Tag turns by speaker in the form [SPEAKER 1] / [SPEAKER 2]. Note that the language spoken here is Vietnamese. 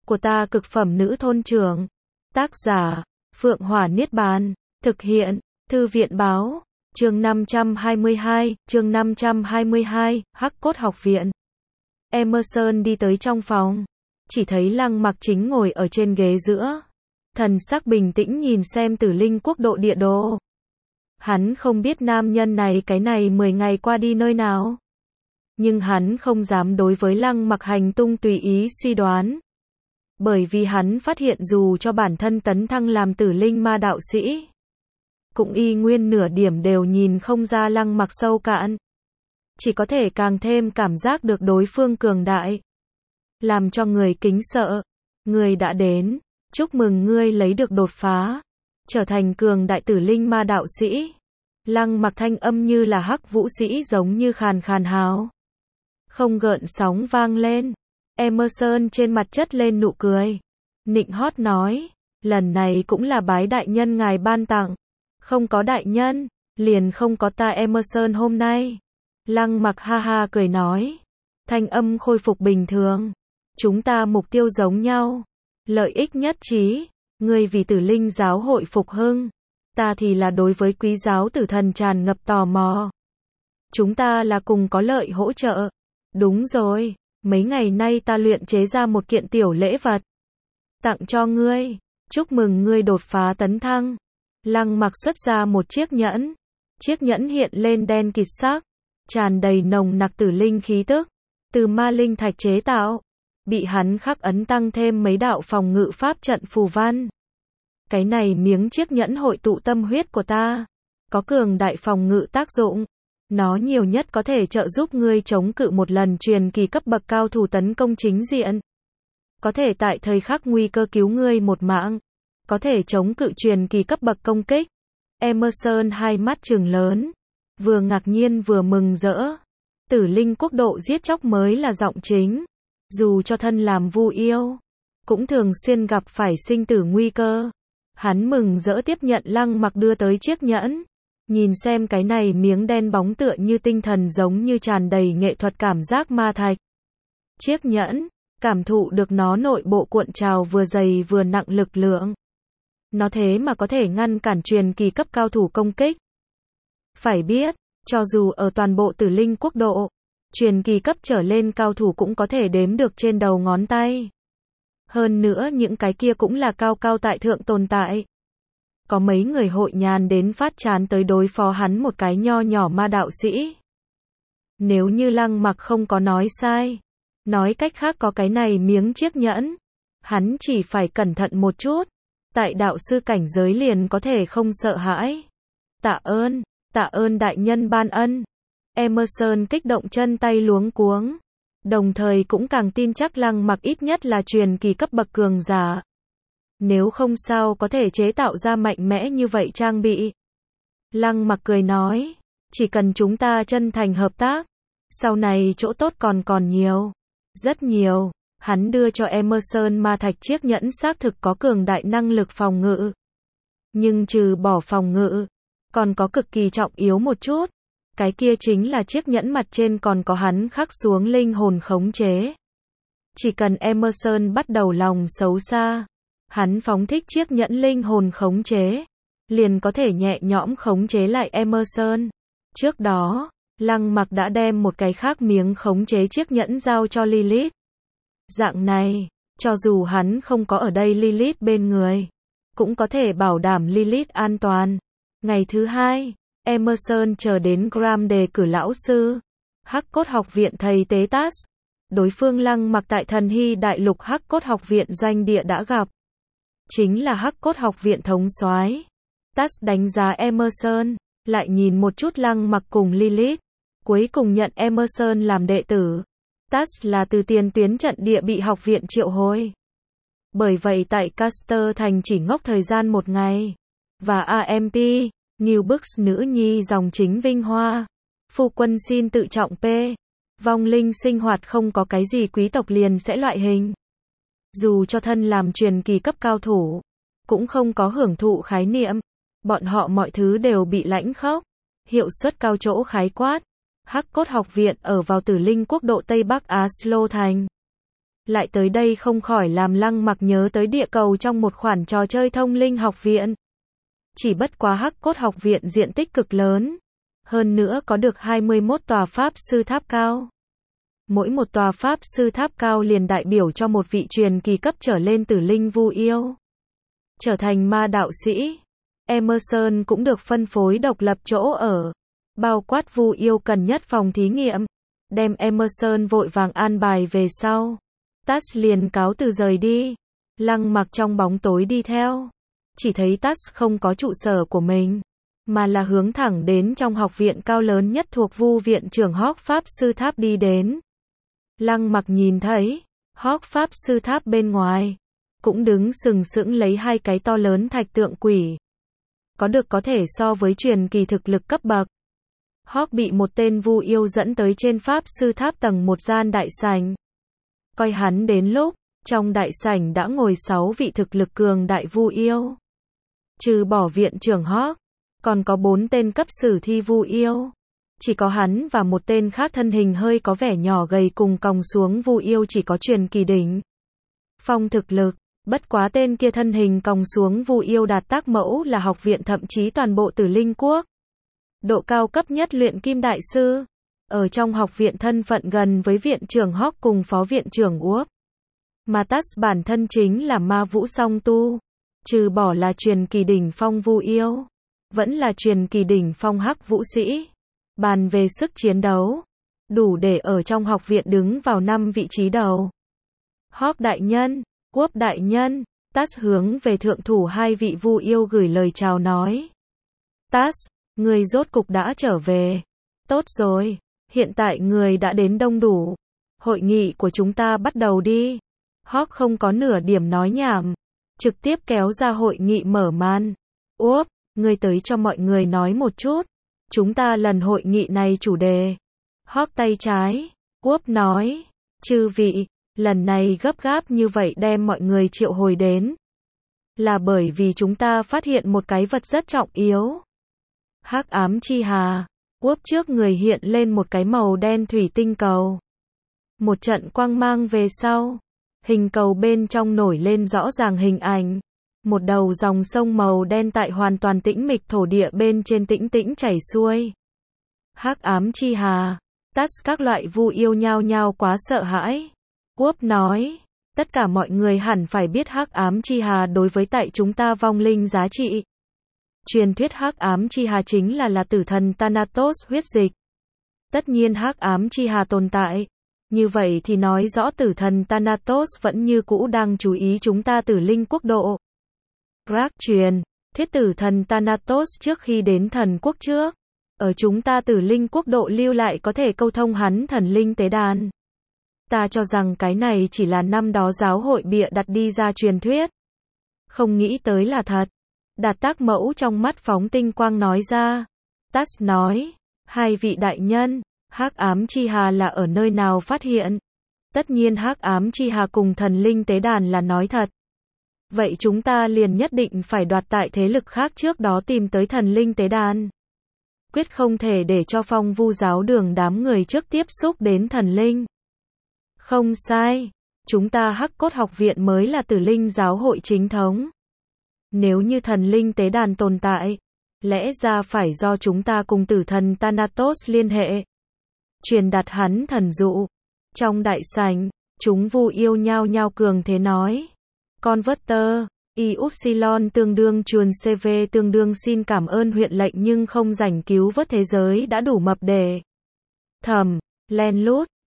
[SPEAKER 1] của ta cực phẩm nữ thôn trưởng. Tác giả, Phượng Hỏa Niết Bàn. Thực hiện, Thư viện báo. Chương 522, Hắc Cốt Học Viện. Emerson đi tới trong phòng. Chỉ thấy Lăng Mặc chính ngồi ở trên ghế giữa. Thần sắc bình tĩnh nhìn xem Tử Linh quốc độ địa đồ. Hắn không biết nam nhân này cái này 10 ngày qua đi nơi nào. Nhưng hắn không dám đối với Lăng Mặc hành tung tùy ý suy đoán. Bởi vì hắn phát hiện dù cho bản thân tấn thăng làm Tử Linh ma đạo sĩ, cũng y nguyên nửa điểm đều nhìn không ra Lăng Mặc sâu cạn. Chỉ có thể càng thêm cảm giác được đối phương cường đại. Làm cho người kính sợ. Người đã đến. Chúc mừng ngươi lấy được đột phá. Trở thành cường đại Tử Linh ma đạo sĩ. Lăng Mặc thanh âm như là hắc vũ sĩ giống như khàn khàn hào. Không gợn sóng vang lên. Emerson trên mặt chất lên nụ cười. Nịnh hót nói. Lần này cũng là bái đại nhân ngài ban tặng. Không có đại nhân, liền không có ta Emerson hôm nay. Lăng Mặc ha ha cười nói. Thanh âm khôi phục bình thường. Chúng ta mục tiêu giống nhau. Lợi ích nhất trí. Ngươi vì Tử Linh giáo hội phục hưng. Ta thì là đối với Quý giáo tử thần tràn ngập tò mò. Chúng ta là cùng có lợi hỗ trợ. Đúng rồi, mấy ngày nay ta luyện chế ra một kiện tiểu lễ vật. Tặng cho ngươi. Chúc mừng ngươi đột phá tấn thăng. Lăng Mặc xuất ra một chiếc nhẫn. Chiếc nhẫn hiện lên đen kịt sắc. Tràn đầy nồng nặc Tử Linh khí tức. Từ ma linh thạch chế tạo. Bị hắn khắc ấn tăng thêm mấy đạo phòng ngự pháp trận phù văn. Cái này miếng chiếc nhẫn hội tụ tâm huyết của ta. Có cường đại phòng ngự tác dụng. Nó nhiều nhất có thể trợ giúp ngươi chống cự một lần truyền kỳ cấp bậc cao thủ tấn công chính diện. Có thể tại thời khắc nguy cơ cứu ngươi một mạng. Có thể chống cự truyền kỳ cấp bậc công kích. Emerson hai mắt trừng lớn. Vừa ngạc nhiên vừa mừng rỡ. Tử Linh quốc độ giết chóc mới là giọng chính. Dù cho thân làm vu yêu, cũng thường xuyên gặp phải sinh tử nguy cơ. Hắn mừng rỡ tiếp nhận Lăng Mặc đưa tới chiếc nhẫn. Nhìn xem cái này miếng đen bóng tựa như tinh thần giống như tràn đầy nghệ thuật cảm giác ma thạch. Chiếc nhẫn, cảm thụ được nó nội bộ cuộn trào vừa dày vừa nặng lực lượng. Nó thế mà có thể ngăn cản truyền kỳ cấp cao thủ công kích. Phải biết, cho dù ở toàn bộ Tử Linh quốc độ, truyền kỳ cấp trở lên cao thủ cũng có thể đếm được trên đầu ngón tay. Hơn nữa những cái kia cũng là cao cao tại thượng tồn tại. Có mấy người hội nhàn đến phát chán tới đối phó hắn một cái nho nhỏ ma đạo sĩ. Nếu như Lăng Mặc không có nói sai, nói cách khác có cái này miếng chiếc nhẫn, hắn chỉ phải cẩn thận một chút, tại đạo sư cảnh giới liền có thể không sợ hãi. Tạ ơn đại nhân ban ân. Emerson kích động chân tay luống cuống, đồng thời cũng càng tin chắc Lăng Mặc ít nhất là truyền kỳ cấp bậc cường giả. Nếu không sao có thể chế tạo ra mạnh mẽ như vậy trang bị. Lăng Mặc cười nói, chỉ cần chúng ta chân thành hợp tác, sau này chỗ tốt còn nhiều, rất nhiều. Hắn đưa cho Emerson ma thạch chiếc nhẫn xác thực có cường đại năng lực phòng ngự. Nhưng trừ bỏ phòng ngự, còn có cực kỳ trọng yếu một chút. Cái kia chính là chiếc nhẫn mặt trên còn có hắn khắc xuống linh hồn khống chế. Chỉ cần Emerson bắt đầu lòng xấu xa, hắn phóng thích chiếc nhẫn linh hồn khống chế, liền có thể nhẹ nhõm khống chế lại Emerson. Trước đó, Lăng Mặc đã đem một cái khác miếng khống chế chiếc nhẫn giao cho Lilith. Dạng này, cho dù hắn không có ở đây Lilith bên người, cũng có thể bảo đảm Lilith an toàn. Ngày thứ hai, Emerson chờ đến Gram đề cử lão sư, Hắc Cốt học viện thầy tế Tas. Đối phương Lăng Mặc tại Thần Hy đại lục Hắc Cốt học viện doanh địa đã gặp. Chính là Hắc Cốt học viện thống soái. Tas đánh giá Emerson, lại nhìn một chút Lăng Mặc cùng Lilith, cuối cùng nhận Emerson làm đệ tử. Tas là từ tiền tuyến trận địa bị học viện triệu hồi. Bởi vậy tại Caster thành chỉ ngốc thời gian một ngày. Và AMP, New Books nữ nhi dòng chính vinh hoa. Phu quân xin tự trọng P. Vong linh sinh hoạt không có cái gì quý tộc liền sẽ loại hình. Dù cho thân làm truyền kỳ cấp cao thủ, cũng không có hưởng thụ khái niệm. Bọn họ mọi thứ đều bị lãnh khốc. Hiệu suất cao chỗ khái quát. Hắc Cốt học viện ở vào Tử Linh quốc độ Tây Bắc Aslo thành. lại tới đây không khỏi làm Lăng Mặc nhớ tới địa cầu trong một khoản trò chơi thông linh học viện. Chỉ bất quá Hắc Cốt học viện diện tích cực lớn, hơn nữa có được 21 tòa pháp sư tháp cao. Mỗi một tòa pháp sư tháp cao liền đại biểu cho một vị truyền kỳ cấp trở lên tử linh vu yêu. Trở thành ma đạo sĩ, Emerson cũng được phân phối độc lập chỗ ở, bao quát vu yêu cần nhất phòng thí nghiệm. Đem Emerson vội vàng an bài về sau, Taz liền cáo từ rời đi. Lăng Mặc trong bóng tối đi theo, chỉ thấy Taz không có trụ sở của mình, mà là hướng thẳng đến trong học viện cao lớn nhất thuộc Vu viện trưởng Hawk Pháp Sư Tháp đi đến. Lăng Mặc nhìn thấy, Hawk Pháp Sư Tháp bên ngoài, cũng đứng sừng sững lấy hai cái to lớn thạch tượng quỷ. Có thể so với truyền kỳ thực lực cấp bậc. Hawk bị một tên vu yêu dẫn tới trên Pháp Sư Tháp tầng một gian đại sảnh. Coi hắn đến lúc, trong đại sảnh đã ngồi 6 vị thực lực cường đại vu yêu. Trừ bỏ viện trưởng Hawk, còn có 4 tên cấp sử thi vu yêu. Chỉ có hắn và một tên khác thân hình hơi có vẻ nhỏ gầy cùng còng xuống vu yêu chỉ có truyền kỳ đỉnh phong thực lực. Bất quá tên kia thân hình còng xuống vu yêu đạt tác mẫu là học viện thậm chí toàn bộ Tử Linh Quốc. Độ cao cấp nhất luyện kim đại sư. Ở trong học viện thân phận gần với viện trưởng Hawk cùng phó viện trưởng Uốc. Mà Taz bản thân chính là ma vũ song tu. Trừ bỏ là truyền kỳ đỉnh phong vu yêu, vẫn là truyền kỳ đỉnh phong hắc vũ sĩ. Bàn về sức chiến đấu, đủ để ở trong học viện đứng vào 5 vị trí đầu. Hawk đại nhân, Quốc đại nhân, Taz hướng về thượng thủ hai vị vu yêu gửi lời chào nói. Taz, người rốt cục đã trở về. Tốt rồi, hiện tại người đã đến đông đủ. Hội nghị của chúng ta bắt đầu đi. Hawk không có nửa điểm nói nhảm, trực tiếp kéo ra hội nghị mở màn. Úp, người tới cho mọi người nói một chút. Chúng ta lần hội nghị này chủ đề. Hawk tay trái, Úp nói. Chư vị, lần này gấp gáp như vậy đem mọi người triệu hồi đến. Là bởi vì chúng ta phát hiện một cái vật rất trọng yếu. Hắc ám chi hà. Úp trước người hiện lên một cái màu đen thủy tinh cầu. Một trận quang mang về sau. Hình cầu bên trong nổi lên rõ ràng hình ảnh. Một đầu dòng sông màu đen tại hoàn toàn tĩnh mịch thổ địa bên trên tĩnh tĩnh chảy xuôi. Hắc ám chi hà. Taz các loại vu yêu nhao nhao quá sợ hãi. Úp nói, tất cả mọi người hẳn phải biết hắc ám chi hà đối với tại chúng ta vong linh giá trị. Truyền thuyết hắc ám chi hà chính là tử thần Thanatos huyết dịch. Tất nhiên hắc ám chi hà tồn tại. Như vậy thì nói rõ tử thần Thanatos vẫn như cũ đang chú ý chúng ta Tử Linh Quốc độ. Greg truyền, thuyết tử thần Thanatos trước khi đến thần quốc trước, ở chúng ta Tử Linh Quốc độ lưu lại có thể câu thông hắn thần linh tế đàn. Ta cho rằng cái này chỉ là năm đó giáo hội bịa đặt đi ra truyền thuyết. Không nghĩ tới là thật. Đạt tác mẫu trong mắt phóng tinh quang nói ra. Taz nói, hai vị đại nhân, hắc ám chi hà là ở nơi nào phát hiện? Tất nhiên hắc ám chi hà cùng thần linh tế đàn là nói thật. Vậy chúng ta liền nhất định phải đoạt tại thế lực khác trước đó tìm tới thần linh tế đàn. Quyết không thể để cho Phong Vu giáo đường đám người trước tiếp xúc đến thần linh. Không sai, chúng ta Hắc Cốt học viện mới là Tử Linh giáo hội chính thống. Nếu như thần linh tế đàn tồn tại, lẽ ra phải do chúng ta cùng tử thần Thanatos liên hệ. Truyền đạt hắn thần dụ. Trong đại sảnh, chúng vu yêu nhao nhao cường thế nói. Converter, Iupsilon tương đương chuồn CV tương đương xin cảm ơn huyện lệnh nhưng không rảnh cứu vớt thế giới đã đủ mập để. Thầm, len lút,